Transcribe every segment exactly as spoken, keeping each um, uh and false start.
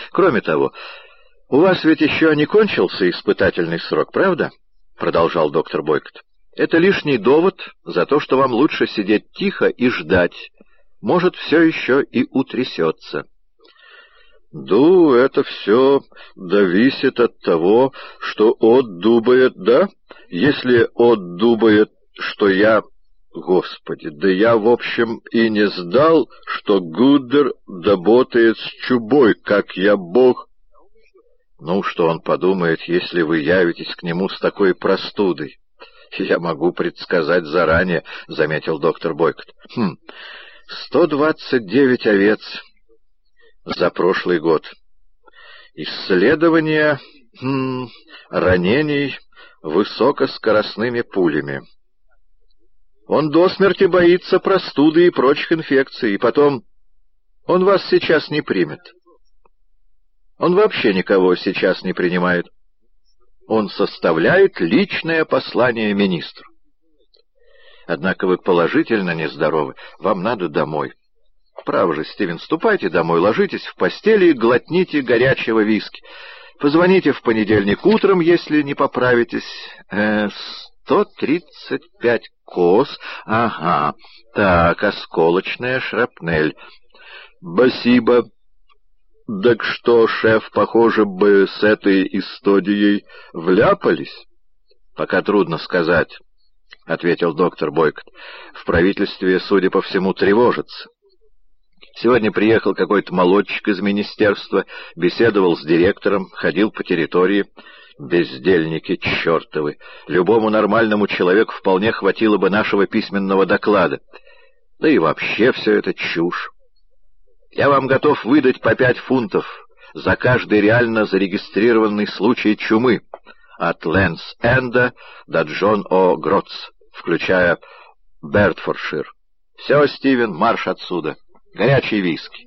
Кроме того, у вас ведь еще не кончился испытательный срок, правда? — продолжал доктор Бойкот. — Это лишний довод за то, что вам лучше сидеть тихо и ждать. Может, все еще и утрясется. — Ду, это все зависит от того, что от думает, да? Если от думает, что я... Господи, да я, в общем, и не знал, что Гуддер работает с чубой, как я бог. Ну, что он подумает, если вы явитесь к нему с такой простудой? Я могу предсказать заранее, — заметил доктор Бойкот. Хм, сто двадцать девять овец за прошлый год. Исследование хм, ранений высокоскоростными пулями. Он до смерти боится простуды и прочих инфекций, и потом он вас сейчас не примет. Он вообще никого сейчас не принимает. Он составляет личное послание министру. Однако вы положительно нездоровы, вам надо домой. Право же, Стивен, ступайте домой, ложитесь в постели и глотните горячего виски. Позвоните в понедельник утром, если не поправитесь. Э, сто тридцать пять кос. Ага. Так, осколочная шрапнель. Спасибо. Так что, шеф, похоже бы, с этой историей вляпались? Пока трудно сказать, — ответил доктор Бойкот. В правительстве, судя по всему, тревожится. Сегодня приехал какой-то молодчик из министерства, беседовал с директором, ходил по территории. Бездельники чертовы! Любому нормальному человеку вполне хватило бы нашего письменного доклада. Да и вообще все это чушь. Я вам готов выдать по пять фунтов за каждый реально зарегистрированный случай чумы от Лэнс-Энда до Джон О'-Гротс, включая Бертфордшир. Все, Стивен, марш отсюда. Горячий виски.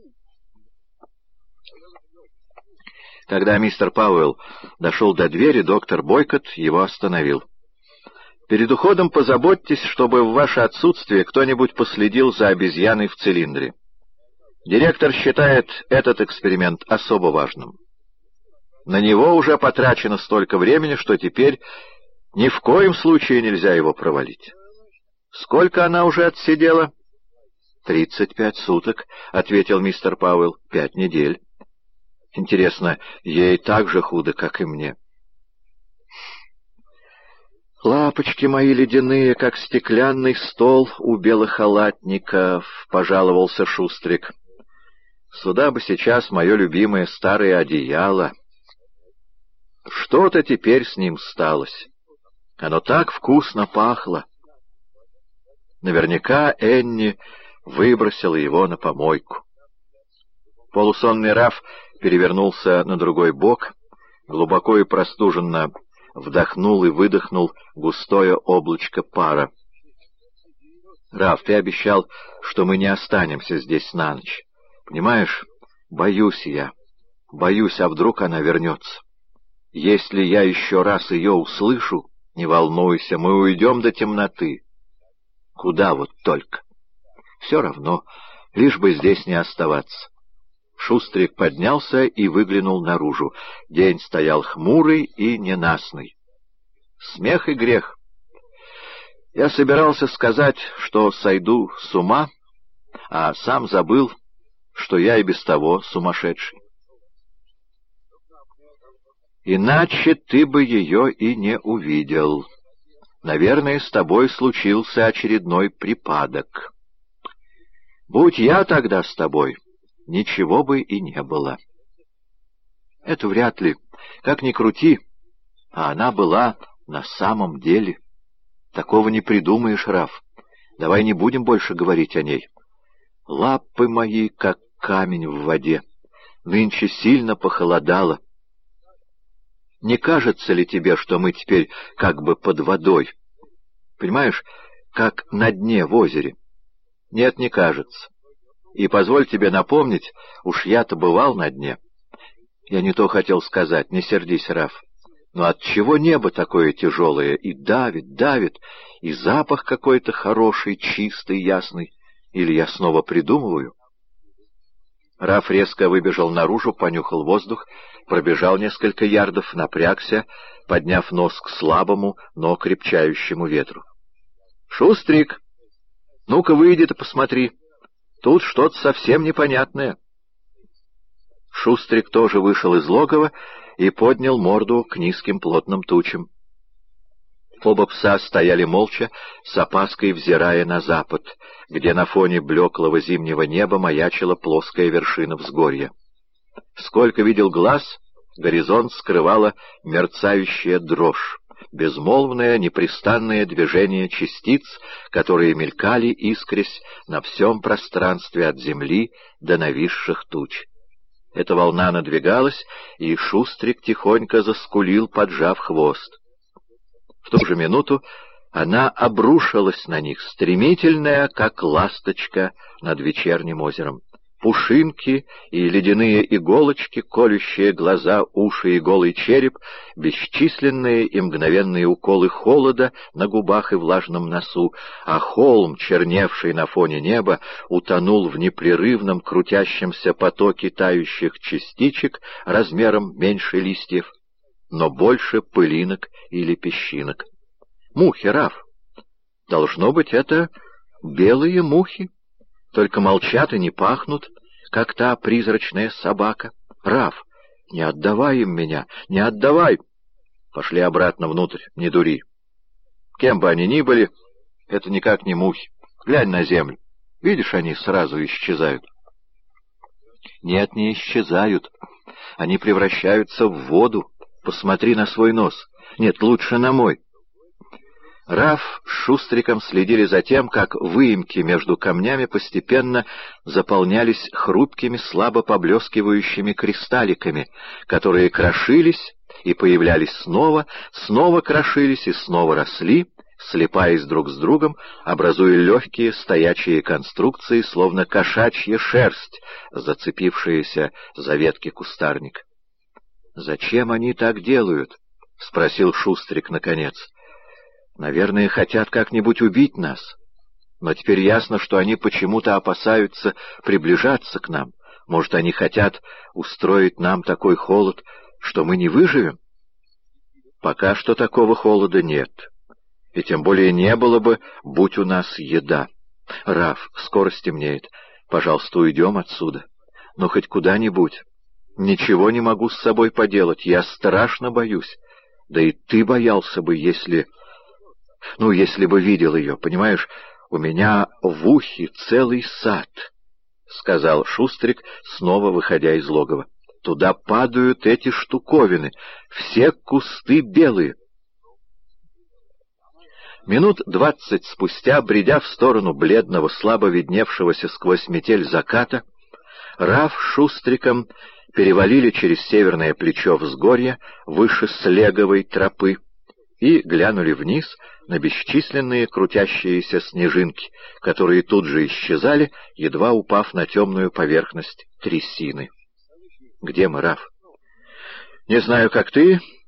Когда мистер Пауэлл дошел до двери, доктор Бойкот его остановил. «Перед уходом позаботьтесь, чтобы в ваше отсутствие кто-нибудь последил за обезьяной в цилиндре. Директор считает этот эксперимент особо важным. На него уже потрачено столько времени, что теперь ни в коем случае нельзя его провалить. Сколько она уже отсидела?» «Тридцать пять суток», — ответил мистер Пауэлл. «Пять недель. Интересно, ей так же худо, как и мне». «Лапочки мои ледяные, как стеклянный стол у белохалатников», — пожаловался Шустрик. «Сюда бы сейчас мое любимое старое одеяло. Что-то теперь с ним сталось. Оно так вкусно пахло. Наверняка Энни выбросила его на помойку». Полусонный Раф перевернулся на другой бок, глубоко и простуженно вдохнул и выдохнул густое облачко пара. «Раф, ты обещал, что мы не останемся здесь на ночь. Понимаешь, боюсь я, боюсь, а вдруг она вернется. Если я еще раз ее услышу, не волнуйся, мы уйдем до темноты. Куда вот только? Все равно, лишь бы здесь не оставаться». Шустрик поднялся и выглянул наружу. День стоял хмурый и ненастный. Смех и грех. Я собирался сказать, что сойду с ума, а сам забыл, что я и без того сумасшедший. Иначе ты бы ее и не увидел. Наверное, с тобой случился очередной припадок. Будь я тогда с тобой, ничего бы и не было. Это вряд ли. Как ни крути, а она была на самом деле. Такого не придумаешь, Раф. Давай не будем больше говорить о ней. Лапы мои, как камень в воде. Нынче сильно похолодало. Не кажется ли тебе, что мы теперь как бы под водой? Понимаешь, как на дне в озере? Нет, не кажется. И позволь тебе напомнить, уж я-то бывал на дне. Я не то хотел сказать, не сердись, Раф. Но отчего небо такое тяжелое и давит, давит, и запах какой-то хороший, чистый, ясный? Или я снова придумываю? Раф резко выбежал наружу, понюхал воздух, пробежал несколько ярдов, напрягся, подняв нос к слабому, но крепчающему ветру. «Шустрик! Ну-ка выйди-то посмотри. Тут что-то совсем непонятное». Шустрик тоже вышел из логова и поднял морду к низким плотным тучам. Оба пса стояли молча, с опаской взирая на запад, где на фоне блеклого зимнего неба маячила плоская вершина взгорья. Сколько видел глаз, горизонт скрывала мерцающая дрожь, безмолвное непрестанное движение частиц, которые мелькали, искрясь на всем пространстве от земли до нависших туч. Эта волна надвигалась, и Шустрик тихонько заскулил, поджав хвост. В ту же минуту она обрушилась на них, стремительная, как ласточка над вечерним озером. Пушинки и ледяные иголочки, колющие глаза, уши и голый череп, бесчисленные и мгновенные уколы холода на губах и влажном носу, а холм, черневший на фоне неба, утонул в непрерывном крутящемся потоке тающих частичек размером меньше листьев, но больше пылинок или песчинок. Мухи, Раф. Должно быть, это белые мухи. Только молчат и не пахнут, как та призрачная собака. Раф, не отдавай им меня, не отдавай. Пошли обратно внутрь, не дури. Кем бы они ни были, это никак не мухи. Глянь на землю. Видишь, они сразу исчезают. Нет, не исчезают. Они превращаются в воду. Посмотри на свой нос. Нет, лучше на мой. Раф с Шустриком следили за тем, как выемки между камнями постепенно заполнялись хрупкими, слабо поблескивающими кристалликами, которые крошились и появлялись снова, снова крошились и снова росли, слипаясь друг с другом, образуя легкие стоячие конструкции, словно кошачья шерсть, зацепившаяся за ветки кустарника. «Зачем они так делают?» — спросил Шустрик наконец. «Наверное, хотят как-нибудь убить нас. Но теперь ясно, что они почему-то опасаются приближаться к нам. Может, они хотят устроить нам такой холод, что мы не выживем? Пока что такого холода нет. И тем более не было бы, будь у нас еда. Раф, скоро стемнеет. Пожалуйста, уйдем отсюда. Но хоть куда-нибудь. Ничего не могу с собой поделать. Я страшно боюсь. Да и ты боялся бы, если... Ну, если бы видел ее, понимаешь? У меня в ухе целый сад, — сказал Шустрик, снова выходя из логова. Туда падают эти штуковины. Все кусты белые. Минут двадцать спустя, бредя в сторону бледного, слабо видневшегося сквозь метель заката, Раф с Шустриком перевалили через северное плечо взгорья, выше слеговой тропы, и глянули вниз на бесчисленные крутящиеся снежинки, которые тут же исчезали, едва упав на темную поверхность трясины. «Где мы, Раф?» «Не знаю, как ты,